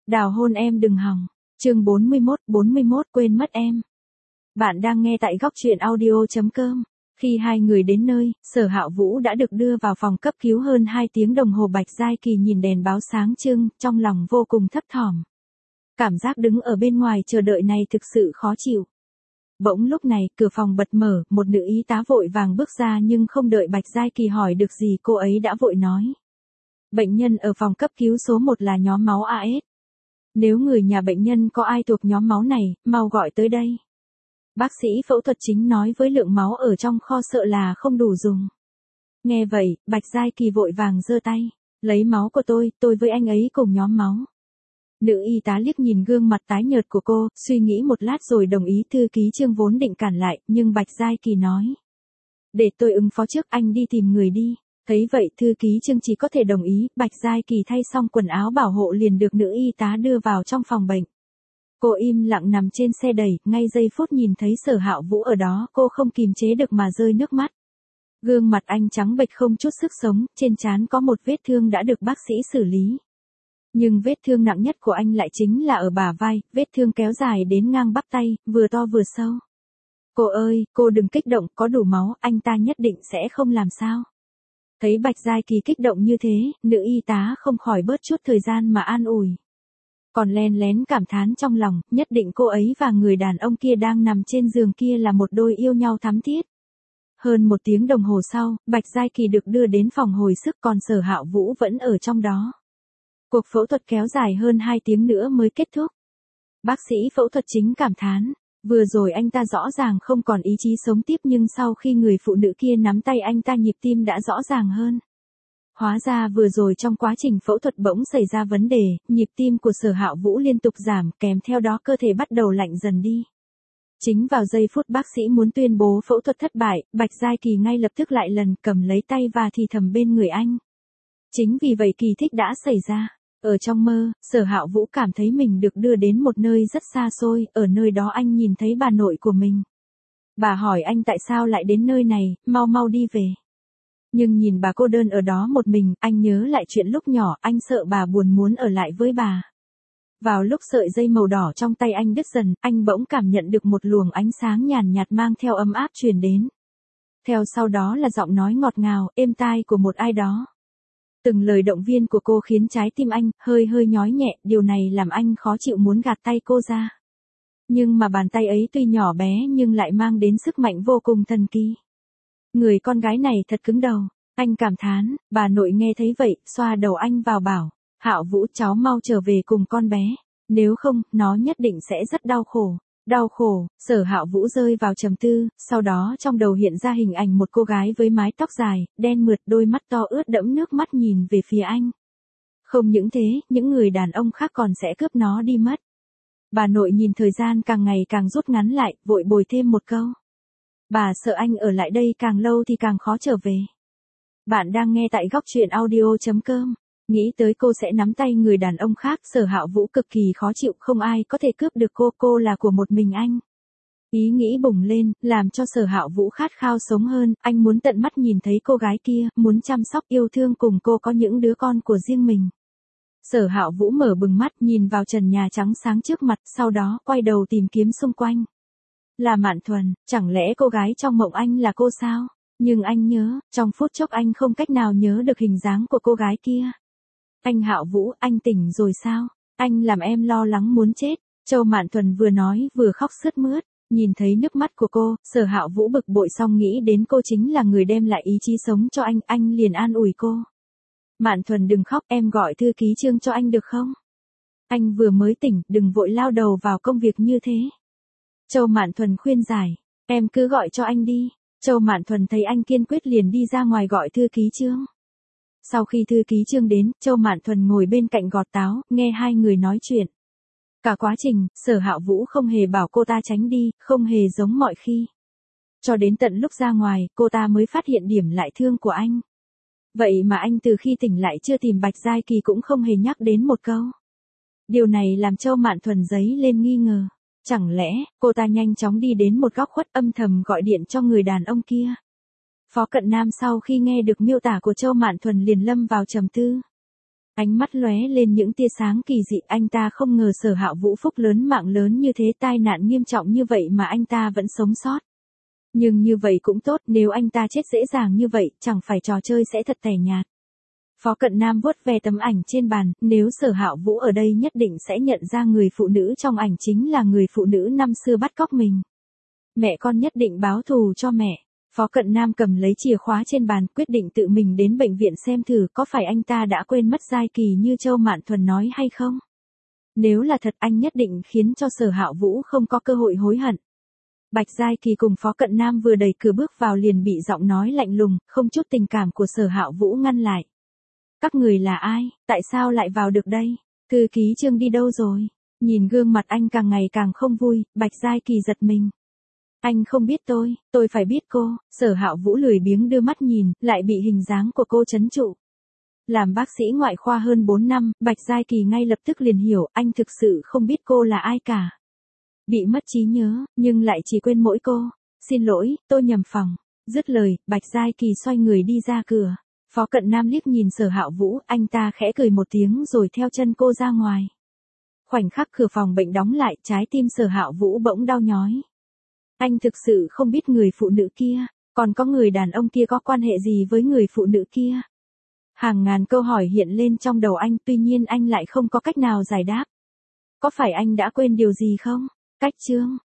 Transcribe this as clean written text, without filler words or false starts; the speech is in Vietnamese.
Đào hôn em đừng hòng. Chương 41 quên mất em. Bạn đang nghe tại góc truyện audio.com. Khi hai người đến nơi, Sở Hạo Vũ đã được đưa vào phòng cấp cứu hơn 2 tiếng đồng hồ. Bạch Giai Kỳ nhìn đèn báo sáng trưng, trong lòng vô cùng thấp thỏm. Cảm giác đứng ở bên ngoài chờ đợi này thực sự khó chịu. Bỗng lúc này, cửa phòng bật mở, một nữ y tá vội vàng bước ra nhưng không đợi Bạch Giai Kỳ hỏi được gì cô ấy đã vội nói. Bệnh nhân ở phòng cấp cứu số 1 là nhóm máu AS. Nếu người nhà bệnh nhân có ai thuộc nhóm máu này, mau gọi tới đây. Bác sĩ phẫu thuật chính nói với lượng máu ở trong kho sợ là không đủ dùng. Nghe vậy, Bạch Giai Kỳ vội vàng giơ tay. Lấy máu của tôi với anh ấy cùng nhóm máu. Nữ y tá liếc nhìn gương mặt tái nhợt của cô, suy nghĩ một lát rồi đồng ý. Thư ký Trương vốn định cản lại, nhưng Bạch Giai Kỳ nói. Để tôi ứng phó trước, anh đi tìm người đi. Thấy vậy thư ký Trương chỉ có thể đồng ý. Bạch Giai Kỳ thay xong quần áo bảo hộ liền được nữ y tá đưa vào trong phòng bệnh. Cô im lặng nằm trên xe đẩy, ngay giây phút nhìn thấy Sở Hạo Vũ ở đó cô không kìm chế được mà rơi nước mắt. Gương mặt anh trắng bệch không chút sức sống, trên trán có một vết thương đã được bác sĩ xử lý. Nhưng vết thương nặng nhất của anh lại chính là ở bả vai, vết thương kéo dài đến ngang bắp tay, vừa to vừa sâu. Cô ơi, cô đừng kích động, có đủ máu, anh ta nhất định sẽ không làm sao. Thấy Bạch Giai Kỳ kích động như thế, nữ y tá không khỏi bớt chút thời gian mà an ủi. Còn len lén cảm thán trong lòng, nhất định cô ấy và người đàn ông kia đang nằm trên giường kia là một đôi yêu nhau thắm thiết. Hơn 1 tiếng đồng hồ sau, Bạch Giai Kỳ được đưa đến phòng hồi sức còn Sở Hạo Vũ vẫn ở trong đó. Cuộc phẫu thuật kéo dài hơn 2 tiếng nữa mới kết thúc. Bác sĩ phẫu thuật chính cảm thán, vừa rồi anh ta rõ ràng không còn ý chí sống tiếp nhưng sau khi người phụ nữ kia nắm tay anh ta nhịp tim đã rõ ràng hơn. Hóa ra vừa rồi trong quá trình phẫu thuật bỗng xảy ra vấn đề, nhịp tim của Sở Hạo Vũ liên tục giảm, kèm theo đó cơ thể bắt đầu lạnh dần đi. Chính vào giây phút bác sĩ muốn tuyên bố phẫu thuật thất bại, Bạch Giai Kỳ ngay lập tức lại lần cầm lấy tay và thì thầm bên người anh. Chính vì vậy kỳ tích đã xảy ra. Ở trong mơ, Sở Hạo Vũ cảm thấy mình được đưa đến một nơi rất xa xôi, ở nơi đó anh nhìn thấy bà nội của mình. Bà hỏi anh tại sao lại đến nơi này, mau đi về. Nhưng nhìn bà cô đơn ở đó một mình, anh nhớ lại chuyện lúc nhỏ, anh sợ bà buồn muốn ở lại với bà. Vào lúc sợi dây màu đỏ trong tay anh đứt dần, anh bỗng cảm nhận được một luồng ánh sáng nhàn nhạt mang theo ấm áp truyền đến. Theo sau đó là giọng nói ngọt ngào, êm tai của một ai đó. Từng lời động viên của cô khiến trái tim anh hơi nhói nhẹ, điều này làm anh khó chịu muốn gạt tay cô ra. Nhưng mà bàn tay ấy tuy nhỏ bé nhưng lại mang đến sức mạnh vô cùng thần kỳ. Người con gái này thật cứng đầu, anh cảm thán. Bà nội nghe thấy vậy, xoa đầu anh vào bảo, Hạo Vũ cháu mau trở về cùng con bé, nếu không, nó nhất định sẽ rất đau khổ. Đau khổ. Sở Hạo Vũ rơi vào trầm tư, sau đó trong đầu hiện ra hình ảnh một cô gái với mái tóc dài, đen mượt, đôi mắt to ướt đẫm nước mắt nhìn về phía anh. Không những thế, những người đàn ông khác còn sẽ cướp nó đi mất. Bà nội nhìn thời gian càng ngày càng rút ngắn lại, vội bồi thêm một câu. Bà sợ anh ở lại đây càng lâu thì càng khó trở về. Bạn đang nghe tại góc truyện audio.com. Nghĩ tới cô sẽ nắm tay người đàn ông khác, Sở Hạo Vũ cực kỳ khó chịu, không ai có thể cướp được cô là của một mình anh. Ý nghĩ bùng lên, làm cho Sở Hạo Vũ khát khao sống hơn, anh muốn tận mắt nhìn thấy cô gái kia, muốn chăm sóc yêu thương cùng cô có những đứa con của riêng mình. Sở Hạo Vũ mở bừng mắt nhìn vào trần nhà trắng sáng trước mặt, sau đó quay đầu tìm kiếm xung quanh. Là Mạn Thuần, chẳng lẽ cô gái trong mộng anh là cô sao? Nhưng anh nhớ, trong phút chốc anh không cách nào nhớ được hình dáng của cô gái kia. Anh Hạo Vũ, anh tỉnh rồi sao? Anh làm em lo lắng muốn chết. Châu Mạn Thuần vừa nói vừa khóc sướt mướt. Nhìn thấy nước mắt của cô, Sở Hạo Vũ bực bội xong nghĩ đến cô chính là người đem lại ý chí sống cho anh liền an ủi cô. Mạn Thuần đừng khóc, em gọi thư ký Trương cho anh được không? Anh vừa mới tỉnh, đừng vội lao đầu vào công việc như thế. Châu Mạn Thuần khuyên giải, em cứ gọi cho anh đi. Châu Mạn Thuần thấy anh kiên quyết liền đi ra ngoài gọi thư ký Trương. Sau khi thư ký Trương đến, Châu Mạn Thuần ngồi bên cạnh gọt táo, nghe hai người nói chuyện. Cả quá trình, Sở Hạo Vũ không hề bảo cô ta tránh đi, không hề giống mọi khi. Cho đến tận lúc ra ngoài, cô ta mới phát hiện điểm lại thương của anh. Vậy mà anh từ khi tỉnh lại chưa tìm Bạch Giai Kỳ cũng không hề nhắc đến một câu. Điều này làm Châu Mạn Thuần dấy lên nghi ngờ. Chẳng lẽ, cô ta nhanh chóng đi đến một góc khuất âm thầm gọi điện cho người đàn ông kia. Phó Cận Nam sau khi nghe được miêu tả của Châu Mạn Thuần liền lâm vào trầm tư. Ánh mắt lóe lên những tia sáng kỳ dị, anh ta không ngờ Sở Hạo Vũ phúc lớn mạng lớn như thế, tai nạn nghiêm trọng như vậy mà anh ta vẫn sống sót. Nhưng như vậy cũng tốt, nếu anh ta chết dễ dàng như vậy, chẳng phải trò chơi sẽ thật tẻ nhạt. Phó Cận Nam vuốt ve tấm ảnh trên bàn, nếu Sở Hạo Vũ ở đây nhất định sẽ nhận ra người phụ nữ trong ảnh chính là người phụ nữ năm xưa bắt cóc mình. Mẹ con nhất định báo thù cho mẹ. Phó Cận Nam cầm lấy chìa khóa trên bàn, quyết định tự mình đến bệnh viện xem thử có phải anh ta đã quên mất Giai Kỳ như Châu Mạn Thuần nói hay không. Nếu là thật, anh nhất định khiến cho Sở Hạo Vũ không có cơ hội hối hận. Bạch Giai Kỳ cùng Phó Cận Nam vừa đẩy cửa bước vào liền bị giọng nói lạnh lùng, không chút tình cảm của Sở Hạo Vũ ngăn lại. Các người là ai, tại sao lại vào được đây? Thư ký Trương đi đâu rồi? Nhìn gương mặt anh càng ngày càng không vui, Bạch Giai Kỳ giật mình. Anh không biết tôi phải biết cô. Sở Hạo Vũ lười biếng đưa mắt nhìn, lại bị hình dáng của cô trấn trụ. Làm bác sĩ ngoại khoa hơn 4 năm, Bạch Giai Kỳ ngay lập tức liền hiểu, anh thực sự không biết cô là ai cả. Bị mất trí nhớ, nhưng lại chỉ quên mỗi cô. Xin lỗi, tôi nhầm phòng. Dứt lời, Bạch Giai Kỳ xoay người đi ra cửa. Phó Cận Nam liếc nhìn Sở Hạo Vũ, anh ta khẽ cười một tiếng rồi theo chân cô ra ngoài. Khoảnh khắc cửa phòng bệnh đóng lại, trái tim Sở Hạo Vũ bỗng đau nhói. Anh thực sự không biết người phụ nữ kia, còn có người đàn ông kia có quan hệ gì với người phụ nữ kia. Hàng ngàn câu hỏi hiện lên trong đầu anh, tuy nhiên anh lại không có cách nào giải đáp. Có phải anh đã quên điều gì không? Cách chương